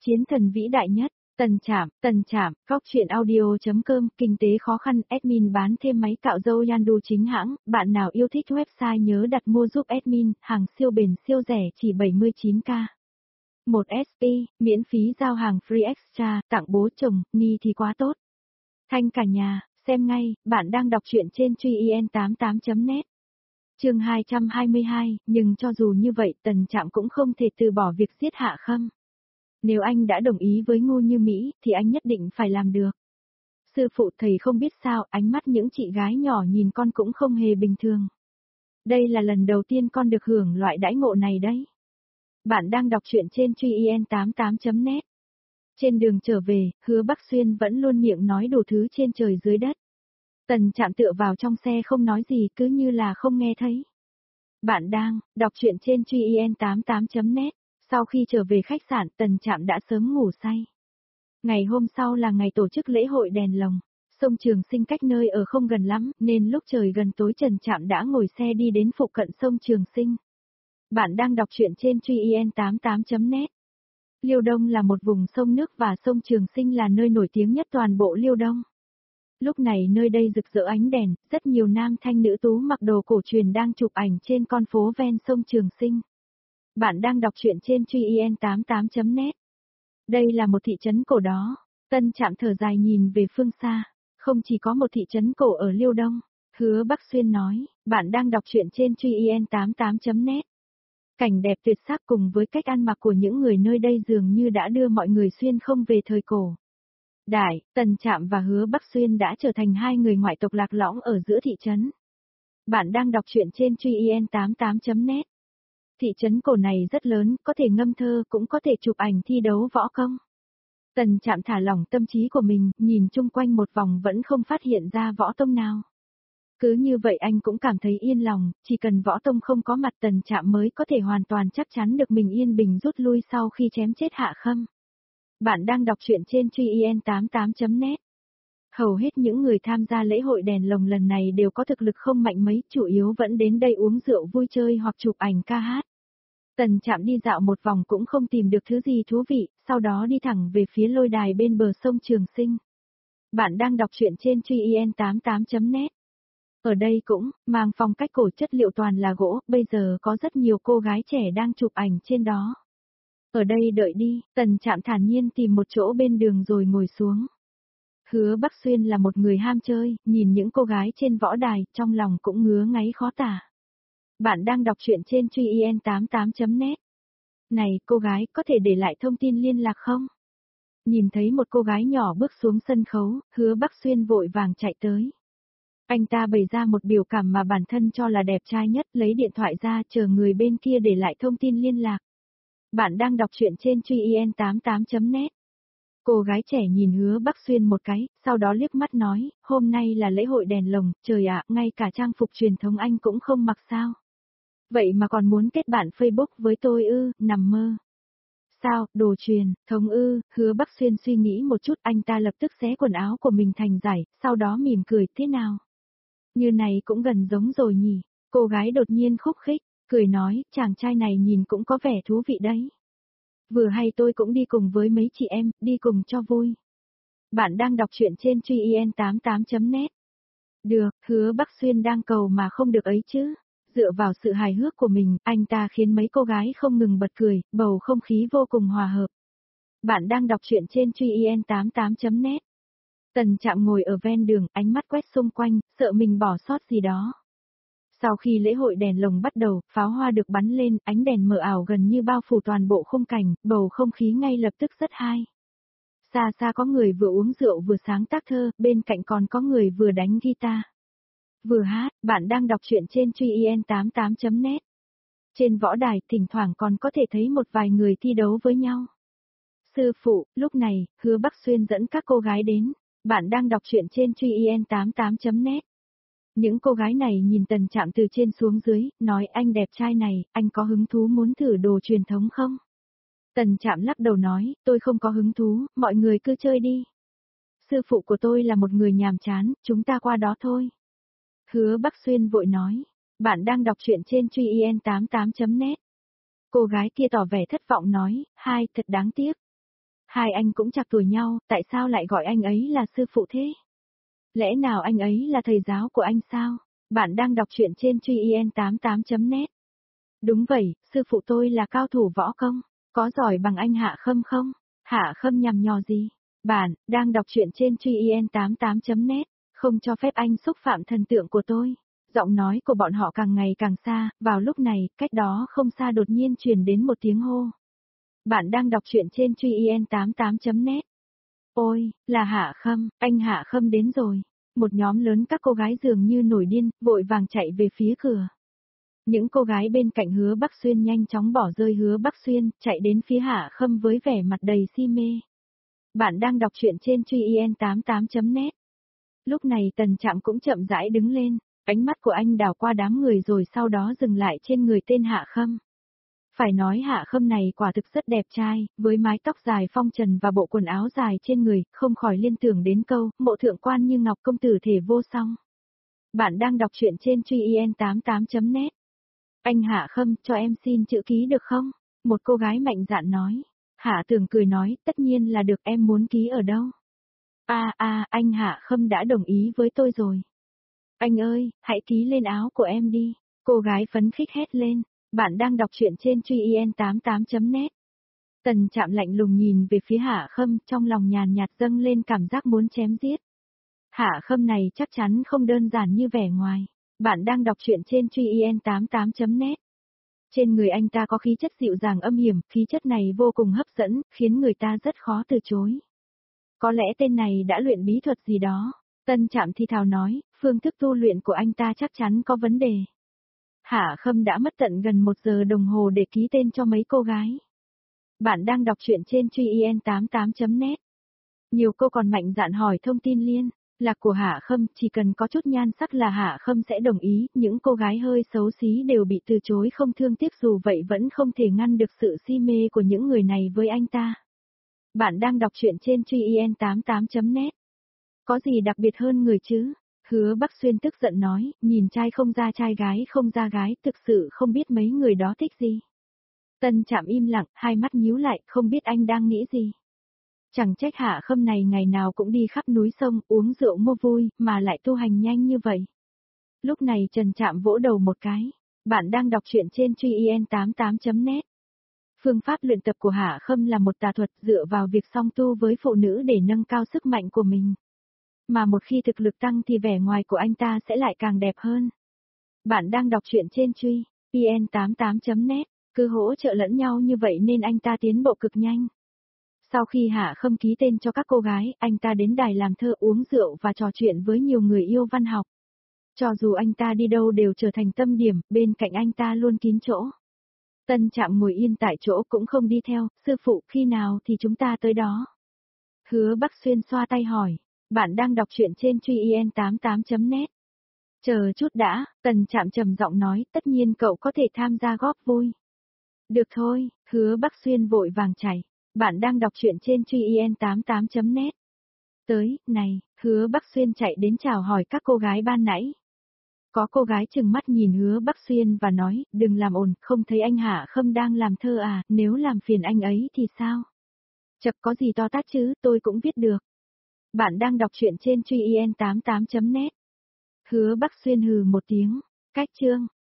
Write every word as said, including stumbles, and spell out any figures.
Chiến thần vĩ đại nhất, Tần Trạm, Tần Trạm, góc truyện audio.com, kinh tế khó khăn, admin bán thêm máy cạo râu Yandu chính hãng, bạn nào yêu thích website nhớ đặt mua giúp admin, hàng siêu bền siêu rẻ chỉ bảy mươi chín k. một ét pê, miễn phí giao hàng free extra, tặng bố chồng, ni thì quá tốt. Thanh cả nhà, xem ngay, bạn đang đọc truyện trên truy in tám mươi tám chấm net. Chương hai trăm hai mươi hai, nhưng cho dù như vậy Tần Trạm cũng không thể từ bỏ việc giết Hạ Khâm. Nếu anh đã đồng ý với Ngô Như Mỹ thì anh nhất định phải làm được. Sư phụ thầy không biết sao, ánh mắt những chị gái nhỏ nhìn con cũng không hề bình thường. Đây là lần đầu tiên con được hưởng loại đãi ngộ này đấy. Bạn đang đọc truyện trên truy in tám mươi tám chấm net. Trên đường trở về, Hứa Bắc Xuyên vẫn luôn miệng nói đủ thứ trên trời dưới đất. Tần Trạm tựa vào trong xe không nói gì, cứ như là không nghe thấy. Bạn đang đọc truyện trên truy in tám mươi tám chấm net. Sau khi trở về khách sạn, Tần Trạm đã sớm ngủ say. Ngày hôm sau là ngày tổ chức lễ hội đèn lồng. Sông Trường Sinh cách nơi ở không gần lắm, nên lúc trời gần tối Tần Trạm đã ngồi xe đi đến phụ cận sông Trường Sinh. Bạn đang đọc truyện trên truy in tám mươi tám chấm net. Liêu Đông là một vùng sông nước và sông Trường Sinh là nơi nổi tiếng nhất toàn bộ Liêu Đông. Lúc này nơi đây rực rỡ ánh đèn, rất nhiều nam thanh nữ tú mặc đồ cổ truyền đang chụp ảnh trên con phố ven sông Trường Sinh. Bạn đang đọc truyện trên truy in tám mươi tám chấm net. Đây là một thị trấn cổ đó. Tân Trạm thở dài nhìn về phương xa. Không chỉ có một thị trấn cổ ở Liêu Đông. Hứa Bắc Xuyên nói, bạn đang đọc truyện trên truy in tám mươi tám chấm net. Cảnh đẹp tuyệt sắc cùng với cách ăn mặc của những người nơi đây dường như đã đưa mọi người xuyên không về thời cổ. Đại, Tần Trạm và Hứa Bắc Xuyên đã trở thành hai người ngoại tộc lạc lõng ở giữa thị trấn. Bạn đang đọc truyện trên truy in tám mươi tám chấm net. Thị trấn cổ này rất lớn, có thể ngâm thơ, cũng có thể chụp ảnh thi đấu võ công. Tần Trạm thả lỏng tâm trí của mình, nhìn chung quanh một vòng vẫn không phát hiện ra võ tông nào. Cứ như vậy anh cũng cảm thấy yên lòng, chỉ cần võ tông không có mặt Tần Trạm mới có thể hoàn toàn chắc chắn được mình yên bình rút lui sau khi chém chết Hạ Khâm. Bạn đang đọc truyện trên truy in tám mươi tám chấm net. Hầu hết những người tham gia lễ hội đèn lồng lần này đều có thực lực không mạnh mấy, chủ yếu vẫn đến đây uống rượu vui chơi hoặc chụp ảnh ca hát. Tần Trạm đi dạo một vòng cũng không tìm được thứ gì thú vị, sau đó đi thẳng về phía lôi đài bên bờ sông Trường Sinh. Bạn đang đọc truyện trên truy in tám mươi tám chấm net. Ở đây cũng, mang phong cách cổ chất liệu toàn là gỗ, bây giờ có rất nhiều cô gái trẻ đang chụp ảnh trên đó. Ở đây đợi đi, Tần Trạm thản nhiên tìm một chỗ bên đường rồi ngồi xuống. Hứa Bắc Xuyên là một người ham chơi, nhìn những cô gái trên võ đài, trong lòng cũng ngứa ngáy khó tả. Bạn đang đọc truyện trên truy in tám mươi tám chấm net. Này, cô gái, có thể để lại thông tin liên lạc không? Nhìn thấy một cô gái nhỏ bước xuống sân khấu, Hứa Bắc Xuyên vội vàng chạy tới. Anh ta bày ra một biểu cảm mà bản thân cho là đẹp trai nhất, lấy điện thoại ra chờ người bên kia để lại thông tin liên lạc. Bạn đang đọc truyện trên truy in tám mươi tám chấm net. Cô gái trẻ nhìn Hứa Bắc Xuyên một cái, sau đó liếc mắt nói, hôm nay là lễ hội đèn lồng, trời ạ, ngay cả trang phục truyền thống anh cũng không mặc sao. Vậy mà còn muốn kết bạn Facebook với tôi ư, nằm mơ. Sao, đồ truyền, thống ư, Hứa Bắc Xuyên suy nghĩ một chút, anh ta lập tức xé quần áo của mình thành giải, sau đó mỉm cười, thế nào? Như này cũng gần giống rồi nhỉ, cô gái đột nhiên khúc khích, cười nói, chàng trai này nhìn cũng có vẻ thú vị đấy. Vừa hay tôi cũng đi cùng với mấy chị em, đi cùng cho vui. Bạn đang đọc truyện trên truy in tám mươi tám chấm net. Được, Hứa Bắc Xuyên đang cầu mà không được ấy chứ. Dựa vào sự hài hước của mình, anh ta khiến mấy cô gái không ngừng bật cười, bầu không khí vô cùng hòa hợp. Bạn đang đọc truyện trên truy in tám mươi tám chấm net. Tần Trạm ngồi ở ven đường, ánh mắt quét xung quanh, sợ mình bỏ sót gì đó. Sau khi lễ hội đèn lồng bắt đầu, pháo hoa được bắn lên, ánh đèn mờ ảo gần như bao phủ toàn bộ khung cảnh, bầu không khí ngay lập tức rất hay. Xa xa có người vừa uống rượu vừa sáng tác thơ, bên cạnh còn có người vừa đánh guitar. Vừa hát, bạn đang đọc truyện trên truy in tám mươi tám chấm net. Trên võ đài, thỉnh thoảng còn có thể thấy một vài người thi đấu với nhau. Sư phụ, lúc này, Hứa Bắc Xuyên dẫn các cô gái đến. Bạn đang đọc truyện trên truy in tám mươi tám chấm net. Những cô gái này nhìn Tần Trạm từ trên xuống dưới, nói anh đẹp trai này, anh có hứng thú muốn thử đồ truyền thống không? Tần Trạm lắc đầu nói, tôi không có hứng thú, mọi người cứ chơi đi. Sư phụ của tôi là một người nhàm chán, chúng ta qua đó thôi. Hứa Bắc Xuyên vội nói, bạn đang đọc truyện trên truy in tám mươi tám chấm net. Cô gái kia tỏ vẻ thất vọng nói, hai, thật đáng tiếc. Hai anh cũng chạc tuổi nhau, tại sao lại gọi anh ấy là sư phụ thế? Lẽ nào anh ấy là thầy giáo của anh sao? Bạn đang đọc truyện trên truy en tám tám chấm net. Đúng vậy, sư phụ tôi là cao thủ võ công, có giỏi bằng anh Hạ Khâm không? Hạ Khâm nhằm nhò gì? Bạn đang đọc truyện trên truy en tám tám chấm net, không cho phép anh xúc phạm thần tượng của tôi. Giọng nói của bọn họ càng ngày càng xa, vào lúc này, cách đó không xa đột nhiên truyền đến một tiếng hô. Bạn đang đọc truyện trên truy en tám tám chấm net. Ôi, là Hạ Khâm, anh Hạ Khâm đến rồi. Một nhóm lớn các cô gái dường như nổi điên, vội vàng chạy về phía cửa. Những cô gái bên cạnh Hứa Bắc Xuyên nhanh chóng bỏ rơi Hứa Bắc Xuyên, chạy đến phía Hạ Khâm với vẻ mặt đầy si mê. Bạn đang đọc truyện trên truy en tám tám chấm net. Lúc này Tần Trạm cũng chậm rãi đứng lên, ánh mắt của anh đảo qua đám người rồi sau đó dừng lại trên người tên Hạ Khâm. Phải nói Hạ Khâm này quả thực rất đẹp trai, với mái tóc dài phong trần và bộ quần áo dài trên người, không khỏi liên tưởng đến câu, mộ thượng quan như ngọc công tử thể vô song. Bạn đang đọc truyện trên truy en tám tám chấm net. Anh Hạ Khâm, cho em xin chữ ký được không? Một cô gái mạnh dạn nói. Hạ Tường cười nói, tất nhiên là được, em muốn ký ở đâu? À à, anh Hạ Khâm đã đồng ý với tôi rồi. Anh ơi, hãy ký lên áo của em đi. Cô gái phấn khích hét lên. Bạn đang đọc truyện trên truy en tám tám chấm net. Tần Trạm lạnh lùng nhìn về phía Hạ Khâm, trong lòng nhàn nhạt dâng lên cảm giác muốn chém giết. Hạ Khâm này chắc chắn không đơn giản như vẻ ngoài. Bạn đang đọc truyện trên truy en tám tám chấm net. Trên người anh ta có khí chất dịu dàng âm hiểm, khí chất này vô cùng hấp dẫn, khiến người ta rất khó từ chối. Có lẽ tên này đã luyện bí thuật gì đó. Tân Trạm thi thào nói, phương thức tu luyện của anh ta chắc chắn có vấn đề. Hạ Khâm đã mất tận gần một giờ đồng hồ để ký tên cho mấy cô gái. Bạn đang đọc truyện trên truy en tám tám chấm net. Nhiều cô còn mạnh dạn hỏi thông tin liên lạc của Hạ Khâm, chỉ cần có chút nhan sắc là Hạ Khâm sẽ đồng ý, những cô gái hơi xấu xí đều bị từ chối không thương tiếc, dù vậy vẫn không thể ngăn được sự si mê của những người này với anh ta. Bạn đang đọc truyện trên truy en tám tám chấm net. Có gì đặc biệt hơn người chứ? Hứa Bắc Xuyên tức giận nói, nhìn trai không ra trai gái không ra gái, thực sự không biết mấy người đó thích gì. Tân Trạm im lặng, hai mắt nhíu lại, không biết anh đang nghĩ gì. Chẳng trách Hạ Khâm này ngày nào cũng đi khắp núi sông, uống rượu mua vui, mà lại tu hành nhanh như vậy. Lúc này Trần Trạm vỗ đầu một cái. Bạn đang đọc truyện trên truy en tám tám chấm net. Phương pháp luyện tập của Hạ Khâm là một tà thuật dựa vào việc song tu với phụ nữ để nâng cao sức mạnh của mình. Mà một khi thực lực tăng thì vẻ ngoài của anh ta sẽ lại càng đẹp hơn. Bạn đang đọc truyện trên truy en tám tám chấm net, cứ hỗ trợ lẫn nhau như vậy nên anh ta tiến bộ cực nhanh. Sau khi Hạ Khâm ký tên cho các cô gái, anh ta đến đài làm thơ, uống rượu và trò chuyện với nhiều người yêu văn học. Cho dù anh ta đi đâu đều trở thành tâm điểm, bên cạnh anh ta luôn kín chỗ. Tân Trạm ngồi yên tại chỗ cũng không đi theo, sư phụ khi nào thì chúng ta tới đó. Hứa Bắc Xuyên xoa tay hỏi, bạn đang đọc truyện trên truy en tám tám chấm net. Chờ chút đã, Tần Trạm trầm giọng nói, tất nhiên cậu có thể tham gia góp vui. Được thôi, Hứa Bắc Xuyên vội vàng chạy. Bạn đang đọc truyện trên truy en tám tám chấm net. Tới, này, Hứa Bắc Xuyên chạy đến chào hỏi các cô gái ban nãy. Có cô gái trừng mắt nhìn Hứa Bắc Xuyên và nói, đừng làm ồn, không thấy anh Hạ Khâm đang làm thơ à, nếu làm phiền anh ấy thì sao? Chập có gì to tát chứ, tôi cũng viết được. Bạn đang đọc truyện trên truy en tám tám chấm net. Hứa Bắc Xuyên hừ một tiếng, cách chương.